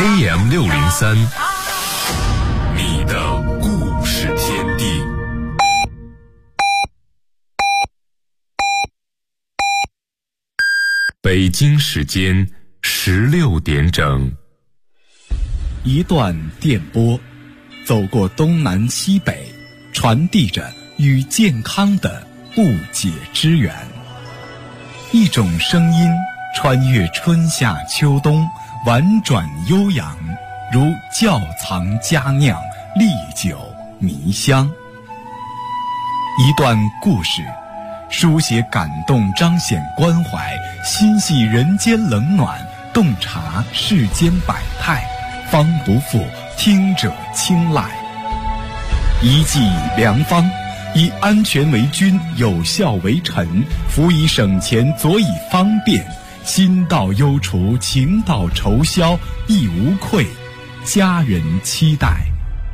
AM603，你的故事天地。北京时间16点整。 一段电波，走过东南西北，传递着与健康的不解之缘。一种声音穿越春夏秋冬，婉转悠扬，如窖藏佳酿，历久弥香。一段故事，书写感动，彰显关怀，心系人间冷暖，洞察世间百态，方不负听者青睐。一剂良方，以安全为君，有效为臣，辅以省钱，佐以方便，心到忧除，情到愁消，亦无愧，家人期待。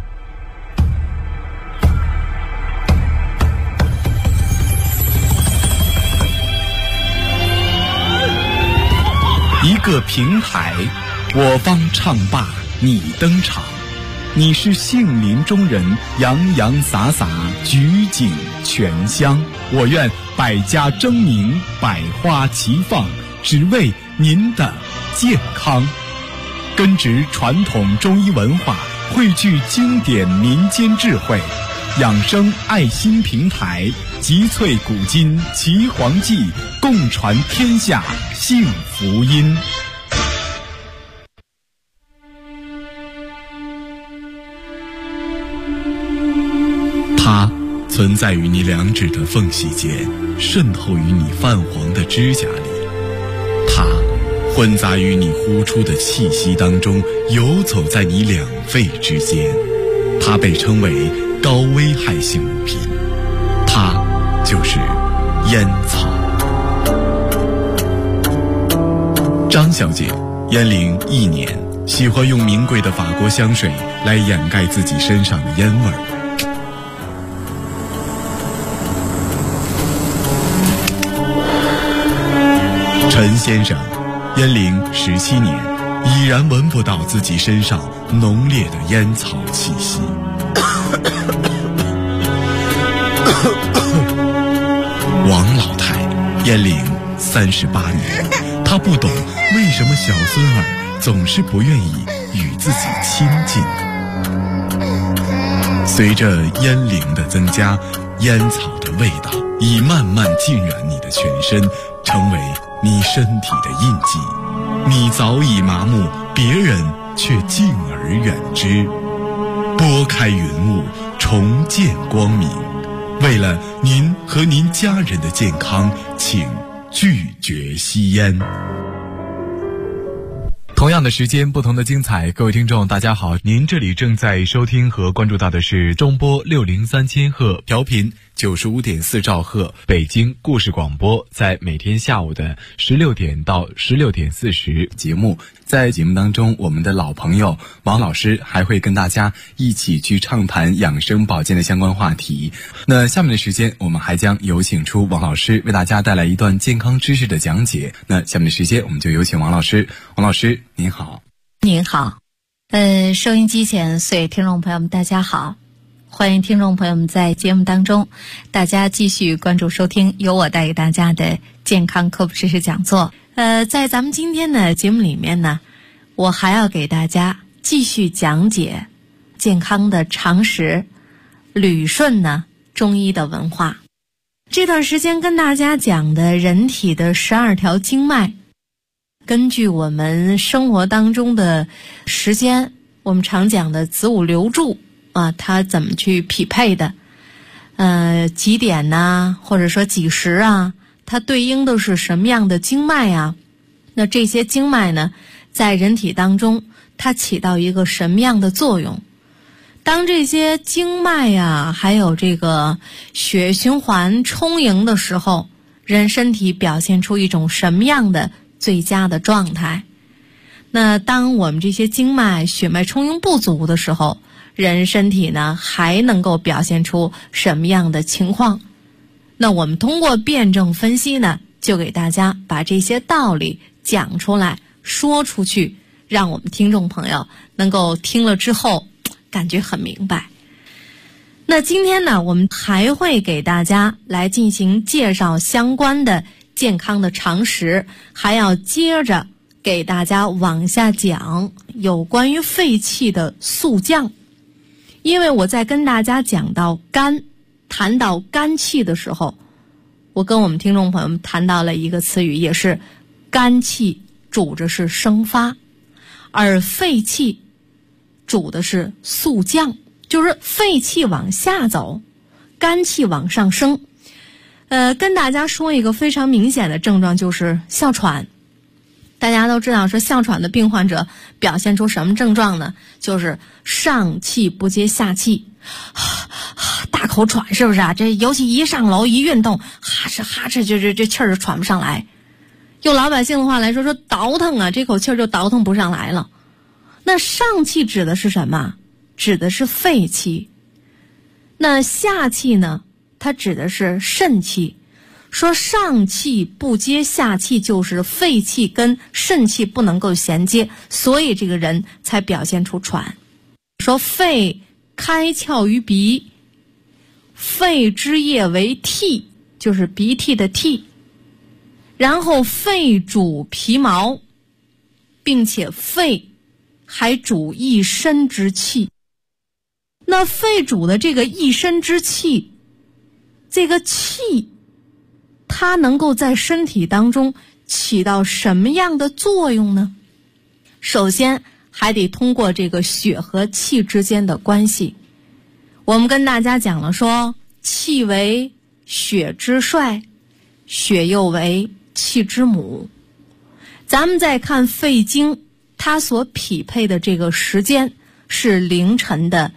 一个平台，我方唱罢你登场，你是杏林中人，洋洋洒洒，举景全香。我愿百家争鸣，百花齐放，只为您的健康。根植传统中医文化，汇聚经典民间智慧，养生爱心平台，集萃古今岐黄记，共传天下幸福音。它存在于你两指的缝隙间，渗透于你泛黄的指甲里。它混杂于你呼出的气息当中，游走在你两肺之间。它被称为高危害性物品，它就是烟草。张小姐烟龄1年，喜欢用名贵的法国香水来掩盖自己身上的烟味儿。陈先生烟龄17年，已然闻不到自己身上浓烈的烟草气息。王老太烟龄38年，她不懂为什么小孙儿总是不愿意与自己亲近。随着烟龄的增加，烟草的味道已慢慢浸染你的全身，成为你身体的印记。你早已麻木，别人却敬而远之。拨开云雾，重见光明。为了您和您家人的健康，请拒绝吸烟。同样的时间，不同的精彩。各位听众大家好，您这里正在收听和关注到的是中波603千赫，调频95.4兆赫，北京故事广播，在每天下午的16点到16点40节目。在节目当中，我们的老朋友王老师还会跟大家一起去畅谈养生保健的相关话题。那下面的时间，我们还将有请出王老师为大家带来一段健康知识的讲解。那下面的时间，我们就有请王老师。王老师您好。 您好。收音机前所有听众朋友们大家好，欢迎听众朋友们在节目当中大家继续关注收听由我带给大家的健康科普知识讲座。在咱们今天的节目里面呢，我还要给大家继续讲解健康的常识，捋顺呢中医的文化。这段时间跟大家讲的人体的12条经脉，根据我们生活当中的时间，我们常讲的子午流注啊，它怎么去匹配的？几点呐，或者说几时啊，它对应的是什么样的经脉啊？那这些经脉呢，在人体当中，它起到一个什么样的作用？当这些经脉啊，还有这个血循环充盈的时候，人身体表现出一种什么样的最佳的状态？那当我们这些经脉血脉充盈不足的时候，人身体呢还能够表现出什么样的情况？那我们通过辩证分析呢，就给大家把这些道理讲出来，说出去， 让我们听众朋友能够听了之后感觉很明白。那今天呢，我们还会给大家来进行介绍相关的健康的常识，还要接着给大家往下讲有关于肺气的速降。因为我在跟大家讲到肝，谈到肝气的时候，我跟我们听众朋友们谈到了一个词语，也是肝气主的是生发，而肺气主的是速降，就是肺气往下走，肝气往上升。跟大家说一个非常明显的症状，就是哮喘。大家都知道说哮喘的病患者表现出什么症状呢？就是上气不接下气，大口喘，是不是啊？这尤其一上楼一运动，哈哧哈哧，这气儿就喘不上来。用老百姓的话来说倒腾啊，这口气儿就倒腾不上来了。那上气指的是什么？指的是肺气。那下气呢？它指的是肾气。说上气不接下气，就是肺气跟肾气不能够衔接，所以这个人才表现出喘。说肺开窍于鼻，肺之液为涕，就是鼻涕的涕，然后肺主皮毛，并且肺还主一身之气。那肺主的这个一身之气，这个气它能够在身体当中起到什么样的作用呢？首先还得通过这个血和气之间的关系。我们跟大家讲了说，气为血之帅，血又为气之母。咱们再看肺经，它所匹配的这个时间是凌晨的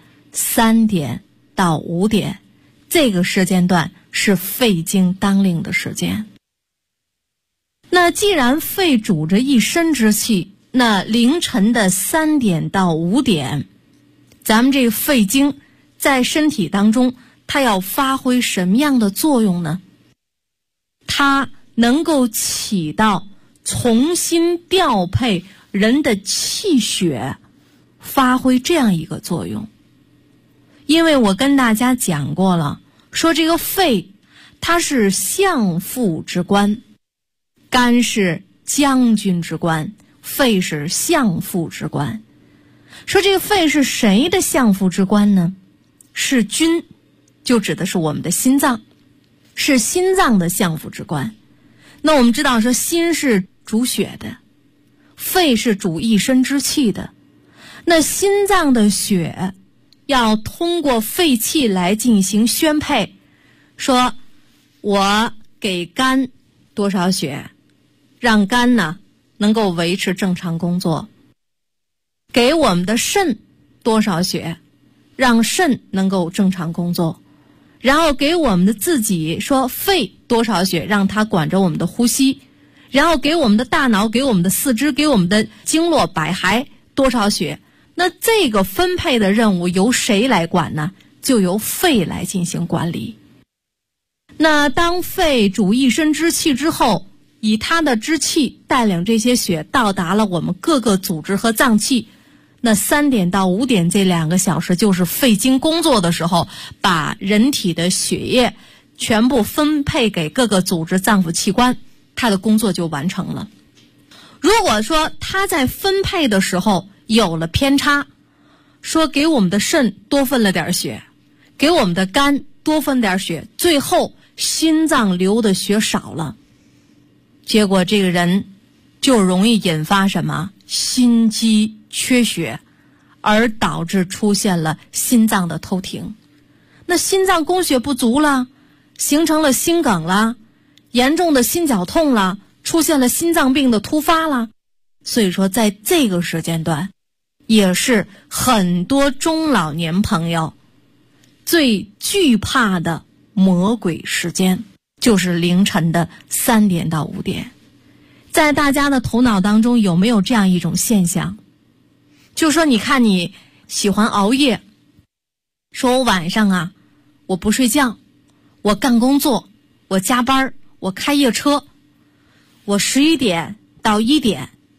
3点到5点，这个时间段是肺经当令的时间。那既然肺主着一身之气，那凌晨的3点到5点，咱们这个肺经在身体当中，它要发挥什么样的作用呢？它能够起到重新调配人的气血，发挥这样一个作用。因为我跟大家讲过了，说这个肺它是相父之官，肝是将军之官，肺是相父之官。说这个肺是谁的相父之官呢？是君，就指的是我们的心脏，是心脏的相父之官。那我们知道说心是主血的，肺是主一身之气的，那心脏的血要通过肺气来进行宣配，说我给肝多少血，让肝呢能够维持正常工作，给我们的肾多少血，让肾能够正常工作，然后给我们的自己说肺多少血，让它管着我们的呼吸，然后给我们的大脑，给我们的四肢，给我们的经络百骸多少血。那这个分配的任务由谁来管呢？就由肺来进行管理。那当肺主一身之气之后，以它的之气带领这些血到达了我们各个组织和脏器，那3点到5点这2个小时就是肺经工作的时候，把人体的血液全部分配给各个组织脏腑器官，它的工作就完成了。如果说它在分配的时候有了偏差，说给我们的肾多分了点血，给我们的肝多分点血，最后心脏流的血少了，结果这个人就容易引发什么？心肌缺血，而导致出现了心脏的偷停。那心脏供血不足了，形成了心梗了，严重的心绞痛了，出现了心脏病的突发了。所以说在这个时间段，也是很多中老年朋友最惧怕的魔鬼时间，就是凌晨的3点到5点。在大家的头脑当中有没有这样一种现象？就说你看你喜欢熬夜，说我晚上啊，我不睡觉，我干工作，我加班，我开夜车，我11点到1点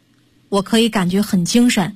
我可以感觉很精神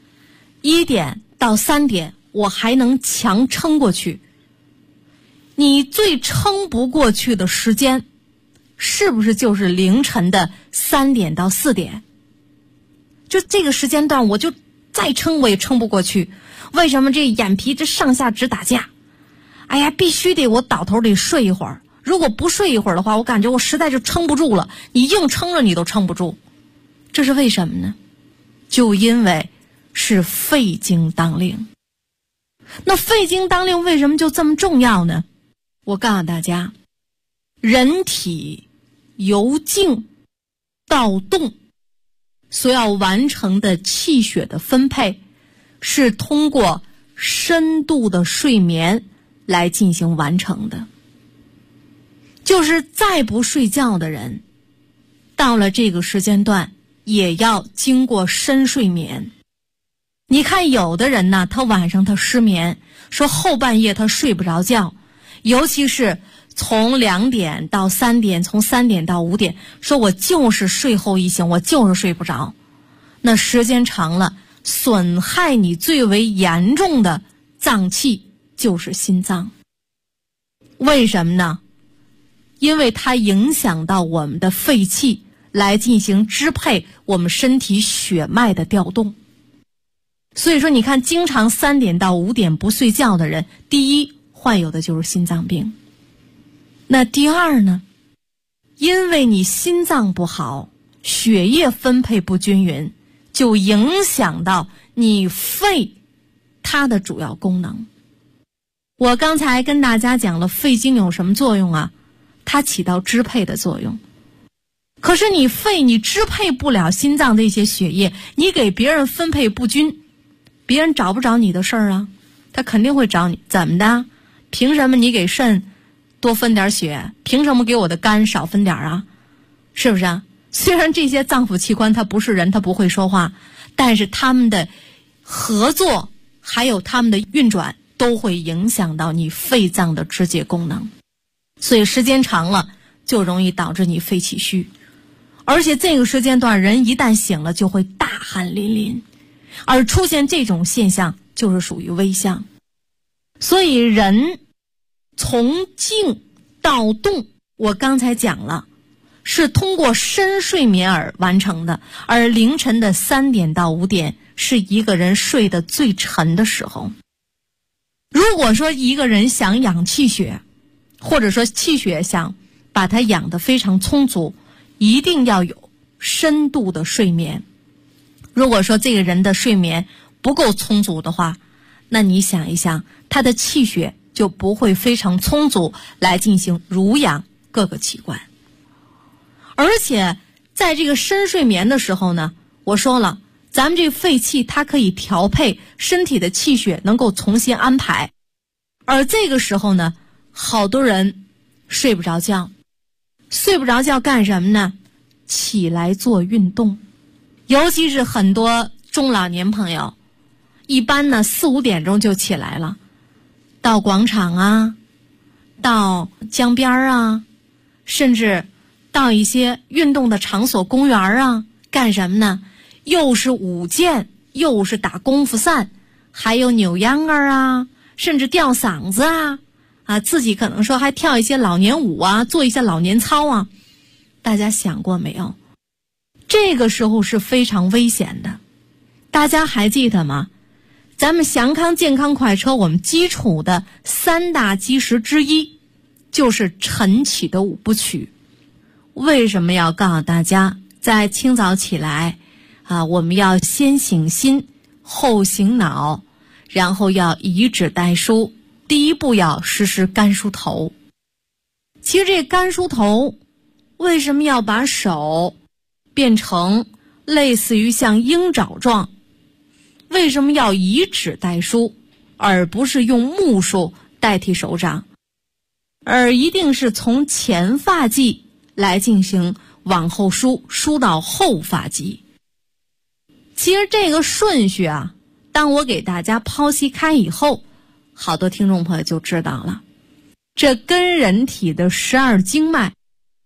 ，1点到3点我还能强撑过去。你最撑不过去的时间是不是就是凌晨的3点到4点？就这个时间段我就再撑我也撑不过去。为什么？这眼皮这上下直打架，哎呀，必须得我倒头得睡一会儿，如果不睡一会儿的话，我感觉我实在就撑不住了，你硬撑着你都撑不住。这是为什么呢？就因为是肺经当令。那肺经当令为什么就这么重要呢？我告诉大家，人体由静到动所要完成的气血的分配，是通过深度的睡眠来进行完成的。就是再不睡觉的人，到了这个时间段也要经过深睡眠。你看有的人呢，他晚上他失眠，说后半夜他睡不着觉，尤其是从2点到3点，从3点到5点，说我就是睡后一醒，我就是睡不着。那时间长了，损害你最为严重的脏器就是心脏。为什么呢？因为它影响到我们的肺气，来进行支配我们身体血脉的调动。所以说你看，经常3点到5点不睡觉的人，第一患有的就是心脏病。那第二呢，因为你心脏不好，血液分配不均匀，就影响到你肺它的主要功能。我刚才跟大家讲了肺经有什么作用啊？它起到支配的作用。可是你肺你支配不了心脏的一些血液，你给别人分配不均，别人找不着你的事儿啊，他肯定会找你。怎么的？凭什么你给肾多分点血？凭什么给我的肝少分点啊？是不是啊？虽然这些脏腑器官它不是人，它不会说话，但是他们的合作还有他们的运转都会影响到你肺脏的直接功能。所以时间长了就容易导致你肺气虚，而且这个时间段人一旦醒了就会大汗淋漓，而出现这种现象就是属于危象。所以人从静到动，我刚才讲了，是通过深睡眠而完成的，而凌晨的3点到5点是一个人睡得最沉的时候。如果说一个人想养气血，或者说气血想把它养得非常充足，一定要有深度的睡眠。如果说这个人的睡眠不够充足的话，那你想一想，他的气血就不会非常充足来进行濡养各个器官。而且在这个深睡眠的时候呢，我说了，咱们这个肺气它可以调配身体的气血，能够重新安排。而这个时候呢，好多人睡不着觉，睡不着觉干什么呢？起来做运动。尤其是很多中老年朋友，一般呢4、5点钟就起来了，到广场啊，到江边啊，甚至到一些运动的场所公园啊，干什么呢？又是舞剑，又是打功夫散，还有扭秧歌啊，甚至吊嗓子啊，自己可能说还跳一些老年舞啊，做一些老年操啊。大家想过没有？这个时候是非常危险的。大家还记得吗？咱们祥康健康快车，我们基础的3大基石之一就是晨起的5部曲。为什么要告诉大家在清早起来我们要先醒心后醒脑，然后要以指代书，第一步要实施干梳头。其实这干梳头为什么要把手变成类似于像鹰爪状？为什么要以指代梳，而不是用木梳代替手掌，而一定是从前发际来进行往后梳，梳到后发际？其实这个顺序当我给大家剖析开以后，好多听众朋友就知道了。这跟人体的12经脉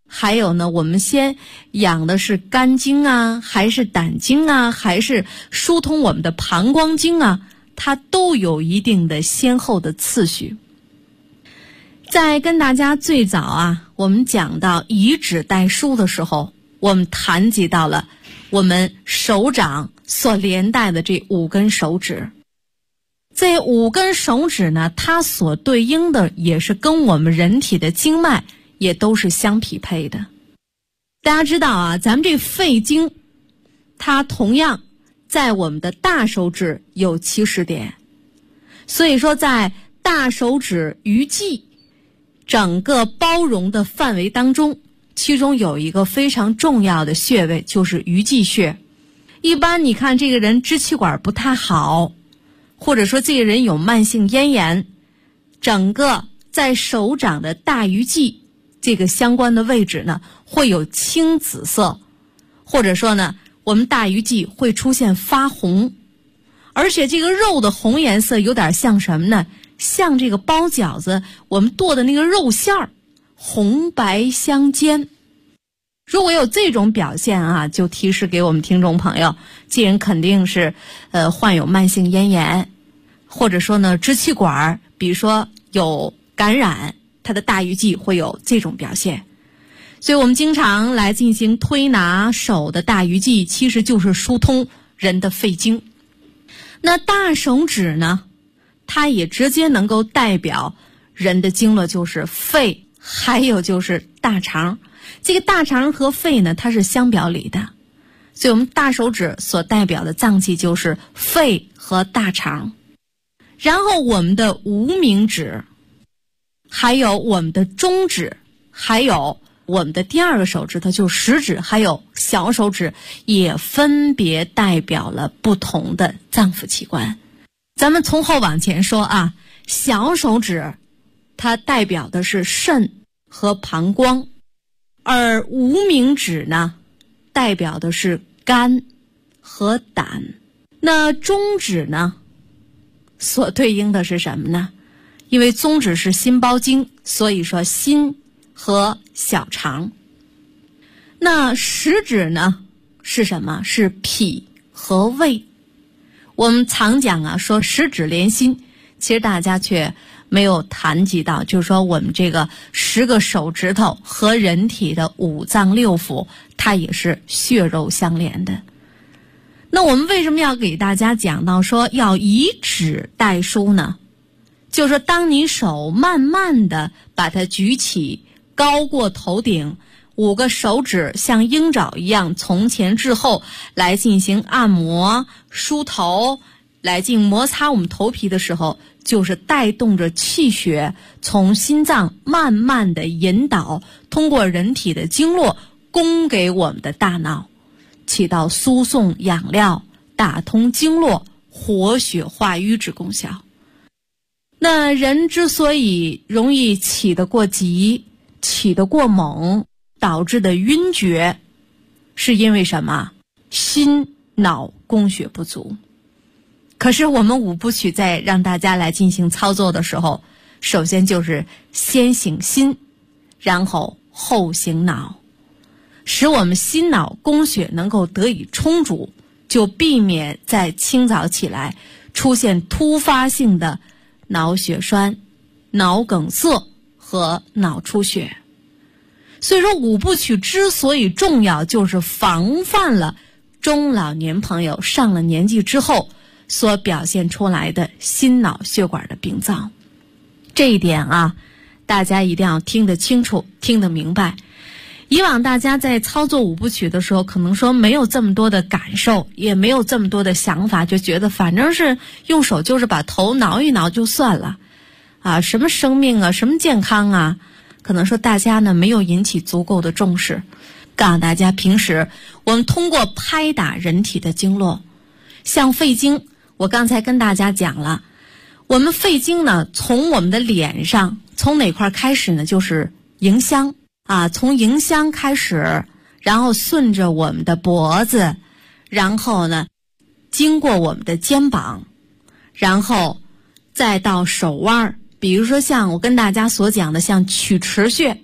还有呢，我们先养的是肝经啊，还是胆经啊，还是疏通我们的膀胱经啊，它都有一定的先后的次序。在跟大家最早啊，我们讲到以指代书的时候，我们谈及到了我们手掌所连带的这5根手指。这5根手指呢，它所对应的也是跟我们人体的经脉也都是相匹配的。大家知道啊，咱们这肺经它同样在我们的大手指有70点，所以说在大手指鱼际整个包容的范围当中，其中有一个非常重要的穴位，就是鱼际穴。一般你看这个人支气管不太好，或者说这个人有慢性咽炎，整个在手掌的大鱼际这个相关的位置呢，会有青紫色，或者说呢，我们大鱼际会出现发红，而且这个肉的红颜色有点像什么呢？像这个包饺子我们剁的那个肉馅儿，红白相间。如果有这种表现啊，就提示给我们听众朋友，这人肯定是患有慢性咽炎，或者说呢支气管比如说有感染，它的大鱼际会有这种表现。所以我们经常来进行推拿手的大鱼际，其实就是疏通人的肺经。那大手指呢，它也直接能够代表人的经络，就是肺，还有就是大肠。这个大肠和肺呢，它是相表里的，所以我们大手指所代表的脏器就是肺和大肠。然后我们的无名指，还有我们的中指，还有我们的第2个手指头就是食指，还有小手指，也分别代表了不同的脏腑器官。咱们从后往前说啊，小手指它代表的是肾和膀胱，而无名指呢，代表的是肝和胆。那中指呢，所对应的是什么呢？因为中指是心包经，所以说心和小肠。那食指呢是什么？是脾和胃。我们常讲啊，说食指连心，其实大家却没有谈及到，就是说我们这个10个手指头和人体的5脏6腑，它也是血肉相连的。那我们为什么要给大家讲到说要以指代书呢？就是说当你手慢慢的把它举起，高过头顶，5个手指像鹰爪一样从前至后来进行按摩梳头，来进行摩擦我们头皮的时候，就是带动着气血从心脏慢慢的引导，通过人体的经络供给我们的大脑，起到输送养料、打通经络、活血化瘀之功效。那人之所以容易起得过急、起得过猛，导致的晕厥，是因为什么？心脑供血不足。可是我们5部曲在让大家来进行操作的时候，首先就是先行心，然后后行脑，使我们心脑供血能够得以充足，就避免在清早起来出现突发性的脑血栓、脑梗塞和脑出血。所以说5部曲之所以重要，就是防范了中老年朋友上了年纪之后所表现出来的心脑血管的病灶。这一点啊，大家一定要听得清楚，听得明白。以往大家在操作5部曲的时候，可能说没有这么多的感受，也没有这么多的想法，就觉得反正是用手就是把头挠一挠就算了啊，什么生命啊，什么健康啊，可能说大家呢没有引起足够的重视。告诉大家，平时我们通过拍打人体的经络，像肺经，我刚才跟大家讲了，我们肺经呢，从我们的脸上，从哪块开始呢？就是迎香啊，从迎香开始，然后顺着我们的脖子，然后呢，经过我们的肩膀，然后再到手腕，比如说像我跟大家所讲的，像曲池穴，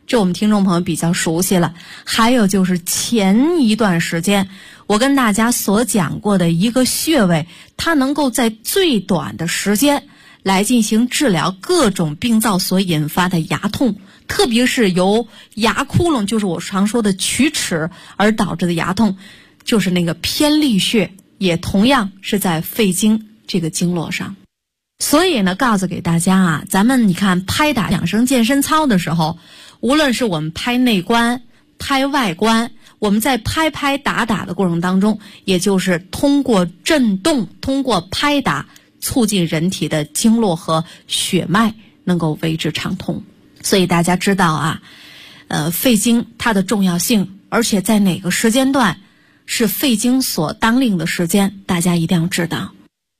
这我们听众朋友比较熟悉了。还有就是前一段时间我跟大家所讲过的一个穴位，它能够在最短的时间来进行治疗各种病灶所引发的牙痛，特别是由牙窟窿，就是我常说的龋齿而导致的牙痛，就是那个偏历穴，也同样是在肺经这个经络上。所以呢，告诉给大家啊，咱们你看拍打养生健身操的时候，无论是我们拍内关、拍外关，我们在拍打的过程当中，也就是通过震动、通过拍打，促进人体的经络和血脉能够为之畅通。所以大家知道啊，肺经它的重要性，而且在哪个时间段是肺经所当令的时间，大家一定要知道。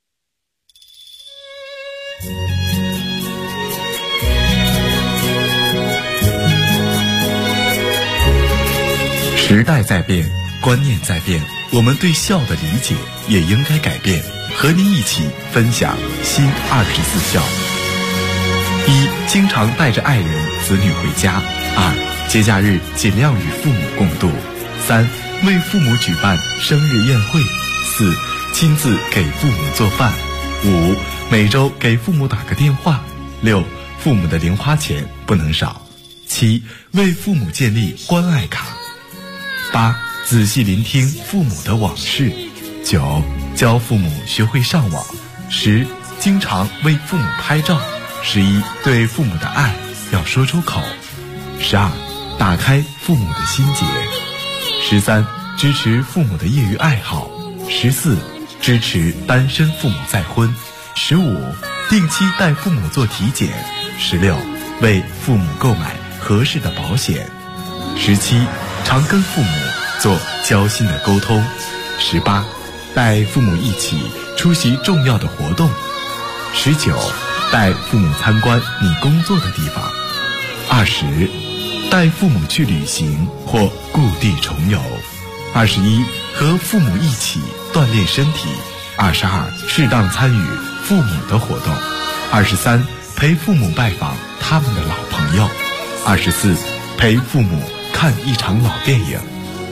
时代在变，观念在变，我们对孝的理解也应该改变。和您一起分享新24孝。1. 经常带着爱人、子女回家。2. 节假日尽量与父母共度。3. 为父母举办生日宴会。4. 亲自给父母做饭。5. 每周给父母打个电话。6. 父母的零花钱不能少。7. 为父母建立关爱卡。8. 仔细聆听父母的往事。9. 教父母学会上网。10. 经常为父母拍照。11. 对父母的爱要说出口。12. 打开父母的心结。13. 支持父母的业余爱好。14. 支持单身父母再婚。15. 定期带父母做体检。16. 为父母购买合适的保险。17. 常跟父母做交心的沟通。18. 带父母一起出席重要的活动。19. 带父母参观你工作的地方。20. 带父母去旅行或故地重游。21. 和父母一起锻炼身体。22. 适当参与父母的活动。23. 陪父母拜访他们的老朋友。24. 陪父母看一场老电影。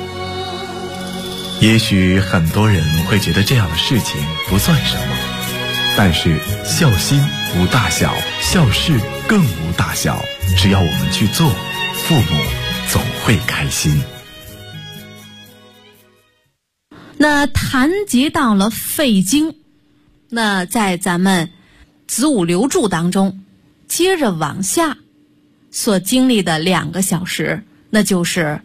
也许很多人会觉得这样的事情不算什么，但是孝心无大小，孝事更无大小，只要我们去做，父母总会开心。 那谈及到了肺经，那在咱们子午流注当中，接着往下所经历的2个小时，那就是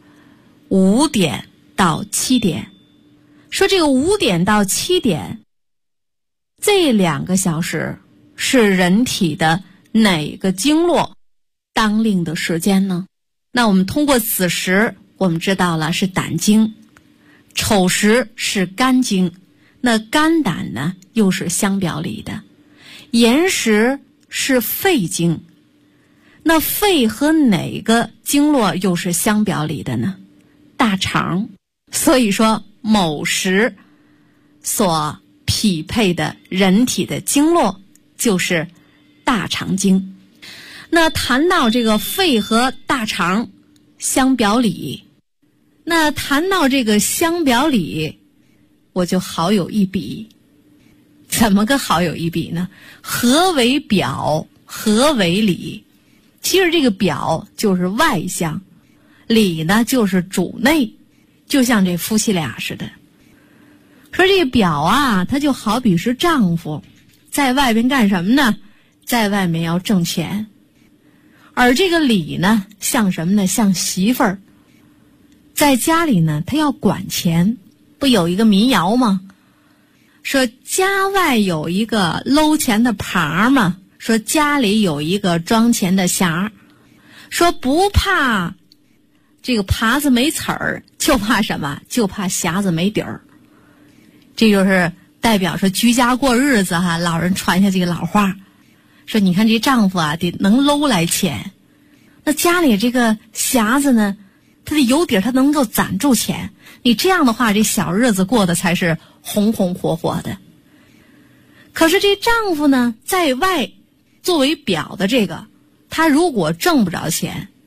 5点到7点。说这个5点到7点这2个小时是人体的哪个经络当令的时间呢？那我们通过子时我们知道了是胆经，丑时是肝经，那肝胆呢又是相表里的，寅时是肺经，那肺和哪个经络又是相表里的呢？大肠。所以说某时所匹配的人体的经络就是大肠经。那谈到这个肺和大肠相表里，那谈到这个相表里，我就好有一比。怎么个好有一比呢？何为表，何为里？其实这个表就是外向，里呢就是主内，就像这夫妻俩似的。说这个表啊，它就好比是丈夫在外边干什么呢？在外面要挣钱。而这个里呢，像什么呢？像媳妇儿在家里呢，她要管钱。不有一个民谣吗？说家外有一个搂钱的耙嘛，说家里有一个装钱的匣，说不怕这个耙子没齿儿，就怕什么？就怕匣子没底儿。这就是代表说居家过日子哈，老人传下这个老话，说你看这丈夫啊，得能搂来钱，那家里这个匣子呢，它的有底儿，它能够攒住钱。你这样的话，这小日子过得才是红红火火的。可是这丈夫呢，在外作为表的这个，他如果挣不着钱，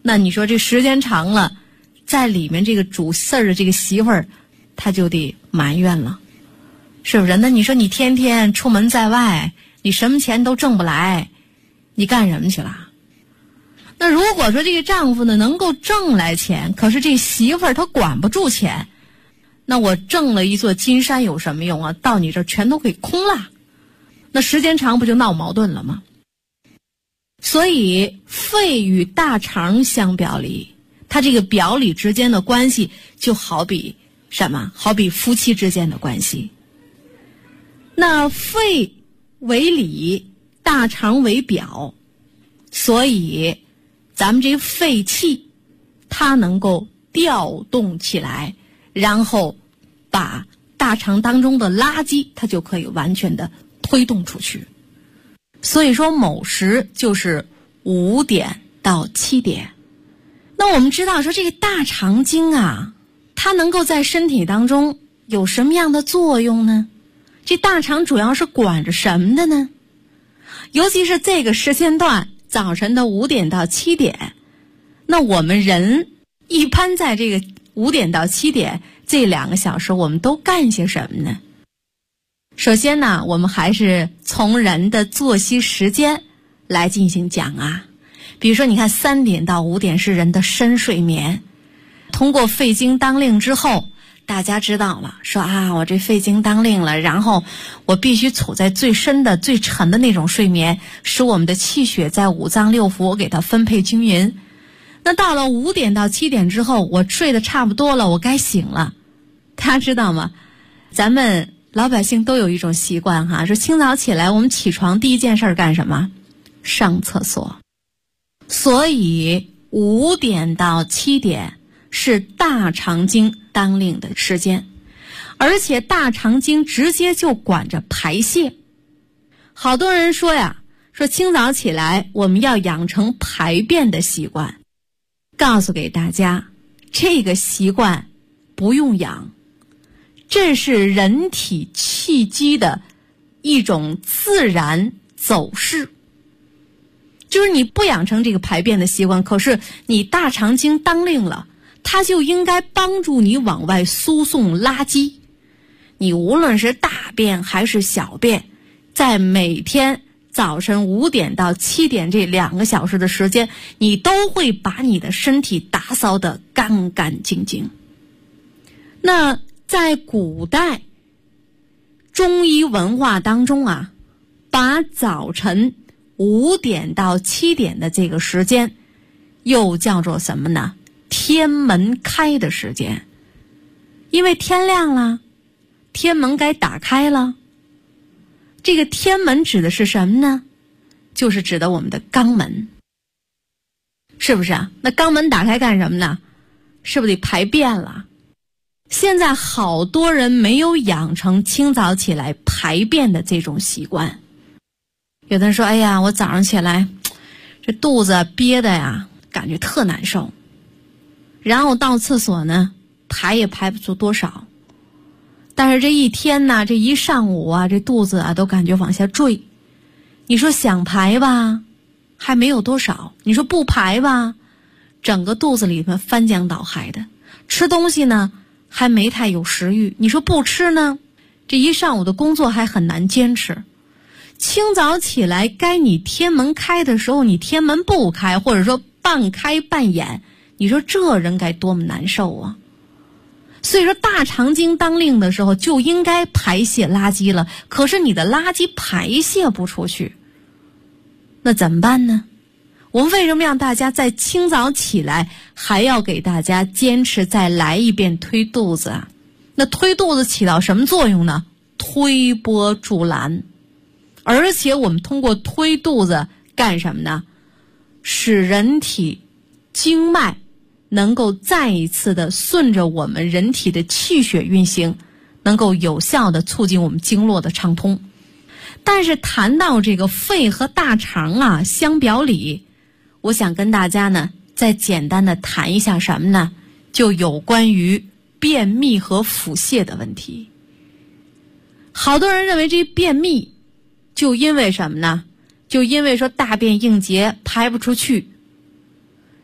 那你说这时间长了，在里面这个主事儿的这个媳妇儿，她就得埋怨了，是不是？那你说你天天出门在外，你什么钱都挣不来，你干什么去了？那如果说这个丈夫呢能够挣来钱，可是这媳妇儿她管不住钱，那我挣了一座金山有什么用啊？到你这儿全都给空了，那时间长不就闹矛盾了吗？所以肺与大肠相表里，它这个表里之间的关系就好比什么？好比夫妻之间的关系。那肺为里，大肠为表，所以咱们这肺气它能够调动起来，然后把大肠当中的垃圾它就可以完全的推动出去。所以说卯时就是5点到7点。那我们知道说这个大肠经啊，它能够在身体当中有什么样的作用呢？这大肠主要是管着什么的呢？尤其是这个时间段，早晨的5点到7点，那我们人一般在这个5点到7点这2个小时，我们都干些什么呢？首先呢，我们还是从人的作息时间来进行讲啊。比如说你看3点到5点是人的深睡眠，通过肺经当令之后，大家知道了，说啊，我这肺经当令了，然后我必须处在最深的最沉的那种睡眠，使我们的气血在5脏6腑我给它分配均匀。那到了5点到7点之后，我睡得差不多了，我该醒了。大家知道吗？咱们老百姓都有一种习惯哈，说清早起来我们起床第一件事干什么？上厕所。所以5点到7点是大肠经当令的时间，而且大肠经直接就管着排泄。好多人说呀，说清早起来我们要养成排便的习惯，告诉给大家，这个习惯不用养，这是人体气机的一种自然走势。就是你不养成这个排便的习惯，可是你大肠经当令了，它就应该帮助你往外输送垃圾。你无论是大便还是小便，在每天早晨5点到7点这2个小时的时间，你都会把你的身体打扫得干干净净。那在古代中医文化当中啊，把早晨5点到7点的这个时间又叫做什么呢？天门开的时间。因为天亮了，天门该打开了。这个天门指的是什么呢？就是指的我们的肛门，是不是啊？那肛门打开干什么呢？是不是得排便了？现在好多人没有养成清早起来排便的这种习惯。有的人说，哎呀，我早上起来这肚子憋的呀，感觉特难受，然后到厕所呢排也排不出多少，但是这一天呢，这一上午啊，这肚子啊都感觉往下坠。你说想排吧，还没有多少；你说不排吧，整个肚子里面翻江倒海的。吃东西呢，还没太有食欲。你说不吃呢，这一上午的工作还很难坚持。清早起来，该你天门开的时候，你天门不开，或者说半开半掩，你说这人该多么难受啊！所以说大肠经当令的时候就应该排泄垃圾了，可是你的垃圾排泄不出去，那怎么办呢？我们为什么让大家在清早起来还要给大家坚持再来一遍推肚子啊？那推肚子起到什么作用呢？推波助澜。而且我们通过推肚子干什么呢？使人体经脉能够再一次的顺着我们人体的气血运行，能够有效的促进我们经络的畅通。但是谈到这个肺和大肠啊相表里，我想跟大家呢再简单的谈一下什么呢？就有关于便秘和腹泻的问题。好多人认为这便秘就因为什么呢？就因为说大便硬结排不出去。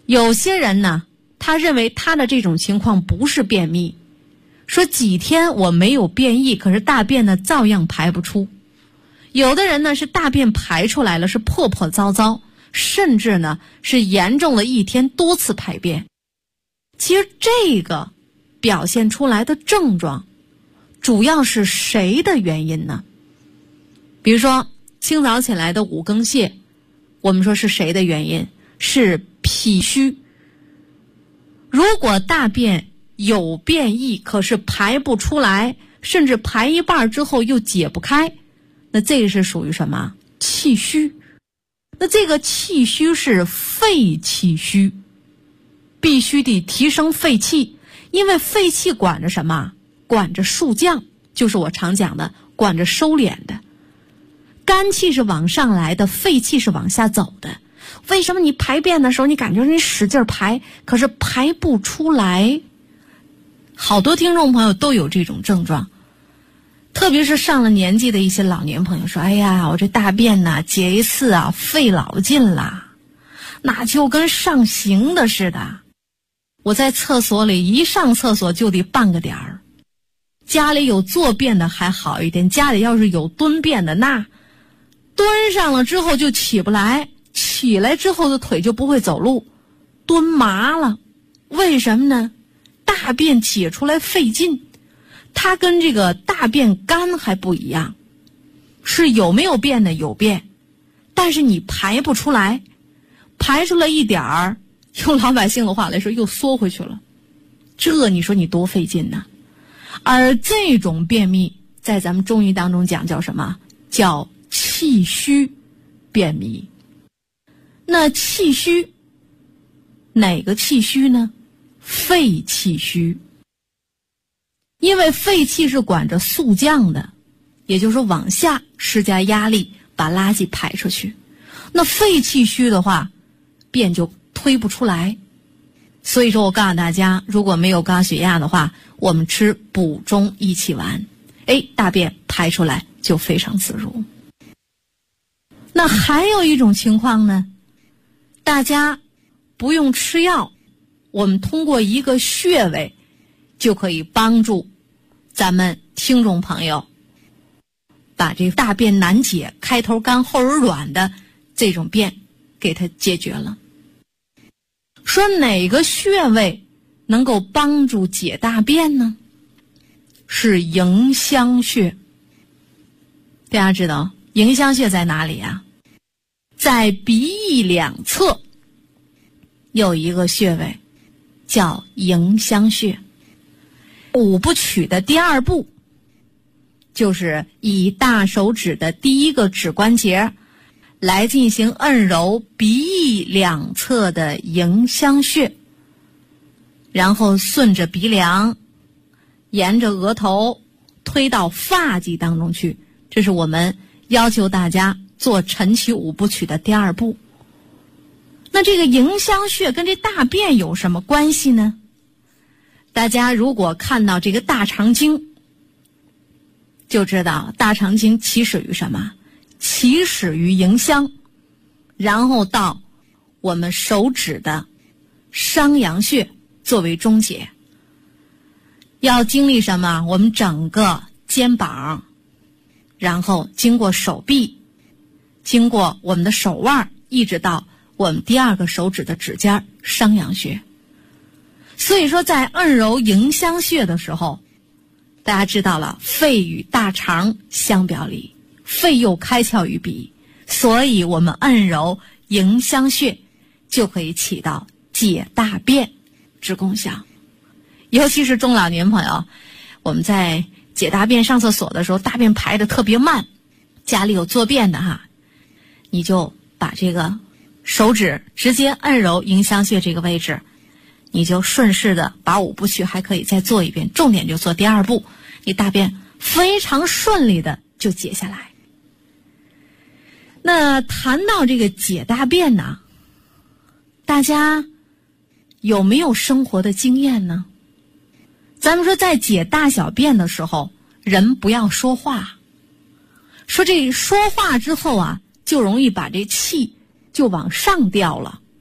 有些人呢，他认为他的这种情况不是便秘，说几天我没有便意，可是大便呢照样排不出。有的人呢是大便排出来了，是破破糟糟，甚至呢是严重了一天多次排便。其实这个表现出来的症状主要是谁的原因呢？比如说清早起来的五更泻，我们说是谁的原因？是脾虚。如果大便有便意，可是排不出来，甚至排一半之后又解不开，那这个是属于什么？气虚。那这个气虚是肺气虚，必须得提升肺气，因为肺气管着什么？管着肃降，就是我常讲的管着收敛的。肝气是往上来的，肺气是往下走的。为什么你排便的时候你感觉你使劲排，可是排不出来？好多听众朋友都有这种症状，特别是上了年纪的一些老年朋友说，哎呀，我这大便呐解一次啊费老劲了，那就跟上刑的似的。我在厕所里一上厕所就得半个点儿，家里有坐便的还好一点，家里要是有蹲便的，那蹲上了之后就起不来，起来之后的腿就不会走路，蹲麻了。为什么呢？大便解出来费劲，它跟这个大便干还不一样，是有没有便的有便，但是你排不出来，排出来一点儿，用老百姓的话来说又缩回去了，这你说你多费劲呢？而这种便秘在咱们中医当中讲叫什么？叫气虚便秘。那气虚哪个气虚呢？肺气虚。因为肺气是管着肃降的，也就是说往下施加压力把垃圾排出去。那肺气虚的话，便就推不出来。所以说我告诉大家，如果没有高血压的话，我们吃补中益气丸，大便排出来就非常自如。那还有一种情况呢，大家不用吃药，我们通过一个穴位就可以帮助咱们听众朋友把这大便难解、开头干后儿软的这种便给它解决了。说哪个穴位能够帮助解大便呢？是迎香穴。大家知道迎香穴在哪里啊？在鼻翼两侧有一个穴位叫迎香穴。五部曲的第二步就是以大手指的第一个指关节来进行按揉鼻翼两侧的迎香穴，然后顺着鼻梁沿着额头推到发际当中去，这是我们要求大家做晨起五部曲的第二步。那这个迎香穴跟这大便有什么关系呢？大家如果看到这个大肠经，就知道大肠经起始于什么？起始于迎香，然后到我们手指的商阳穴作为终结。要经历什么？我们整个肩膀，然后经过手臂，经过我们的手腕，一直到我们第二个手指的指尖商阳穴。所以说在按揉迎香穴的时候，大家知道了肺与大肠相表里，肺又开窍于鼻，所以我们按揉迎香穴就可以起到解大便之功效。尤其是中老年朋友，我们在解大便上厕所的时候，大便排得特别慢，家里有坐便的哈，你就把这个手指直接按揉迎香穴这个位置，你就顺势的把五部曲还可以再做一遍，重点就做第二步，你大便非常顺利的就解下来。那谈到这个解大便呢，大家有没有生活的经验呢？咱们说在解大小便的时候，人不要说话，说这说话之后啊，就容易把这气就往上掉了，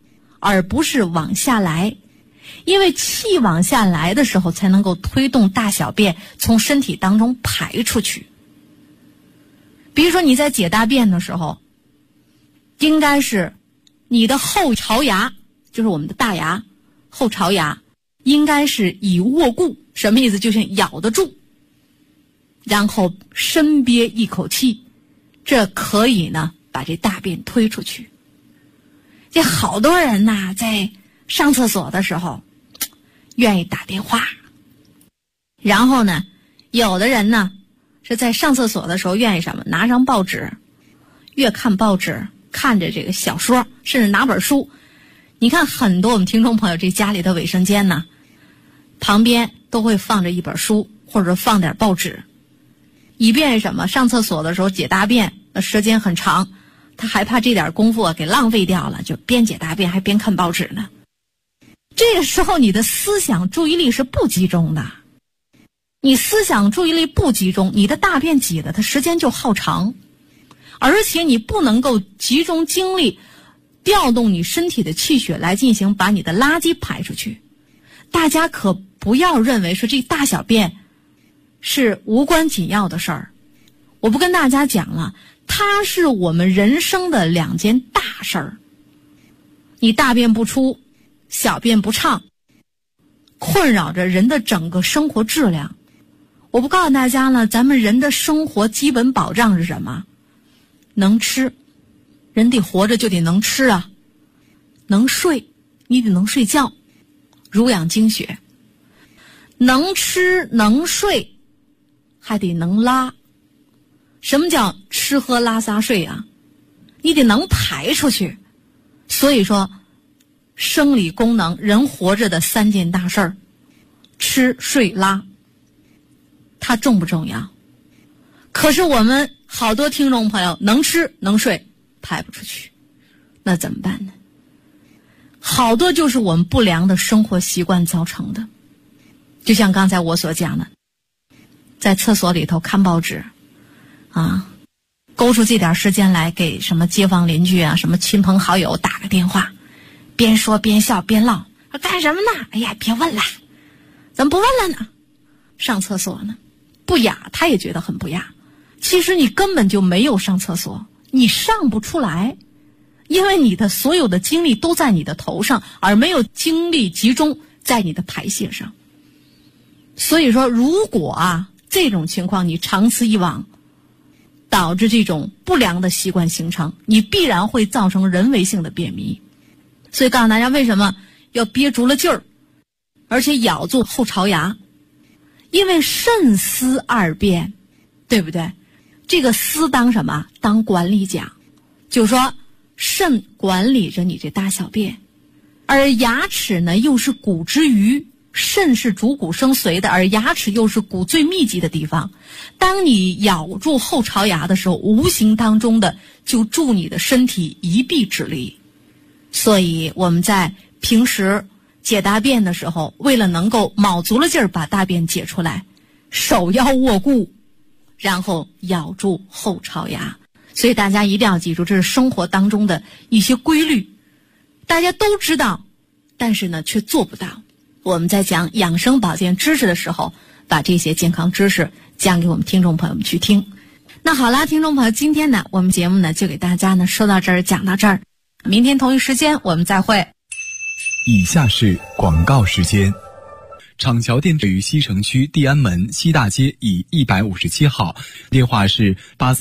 而不是往下来。因为气往下来的时候，才能够推动大小便从身体当中排出去。比如说你在解大便的时候，应该是你的后槽牙，就是我们的大牙，后槽牙应该是以握固，什么意思？就是咬得住，然后深憋一口气，这可以呢把这大便推出去。这好多人呐，在上厕所的时候愿意打电话，然后呢有的人呢是在上厕所的时候愿意什么？拿张报纸，越看报纸，看着这个小说，甚至拿本书。你看很多我们听众朋友这家里的卫生间呢，旁边都会放着一本书，或者放点报纸，以便什么？上厕所的时候解大便，那时间很长，他还怕这点功夫给浪费掉了，就边解大便还边看报纸呢。这个时候你的思想注意力是不集中的，你思想注意力不集中，你的大便挤的它时间就耗长，而且你不能够集中精力调动你身体的气血来进行把你的垃圾排出去。大家可不要认为说这大小便是无关紧要的事儿，我不跟大家讲了，它是我们人生的两件大事儿。你大便不出，小便不畅，困扰着人的整个生活质量。我不告诉大家了，咱们人的生活基本保障是什么？能吃，人得活着就得能吃啊，能睡，你得能睡觉，濡养精血，能吃能睡，还得能拉。什么叫吃喝拉撒睡啊？你得能排出去。所以说生理功能，人活着的三件大事儿，吃睡拉，它重不重要？可是我们好多听众朋友能吃能睡，排不出去，那怎么办呢？好多就是我们不良的生活习惯造成的。就像刚才我所讲的，在厕所里头看报纸啊，勾出这点时间来给什么街坊邻居啊，什么亲朋好友打个电话，边说边笑边唠，说干什么呢？哎呀，别问了，怎么不问了呢？上厕所呢，不雅，他也觉得很不雅。其实你根本就没有上厕所，你上不出来，因为你的所有的精力都在你的头上，而没有精力集中在你的排泄上。所以说，如果这种情况你长此以往，导致这种不良的习惯形成，你必然会造成人为性的便秘。所以告诉大家为什么要憋足了劲儿，而且咬住后槽牙，因为肾司二便，对不对？这个司当什么？当管理讲，就是说肾管理着你这大小便，而牙齿呢又是骨之余，肾是主骨生髓的，而牙齿又是骨最密集的地方。当你咬住后槽牙的时候，无形当中的就助你的身体一臂之力。所以我们在平时解大便的时候，为了能够卯足了劲儿把大便解出来，手要握固，然后咬住后槽牙。所以大家一定要记住，这是生活当中的一些规律，大家都知道，但是呢却做不到。我们在讲养生保健知识的时候，把这些健康知识讲给我们听众朋友们去听。那好啦，听众朋友，今天呢我们节目呢就给大家呢说到这儿，讲到这儿，明天同一时间我们再会。 以下是广告时间。厂桥店位于西城区地安门西大街以157号，电话是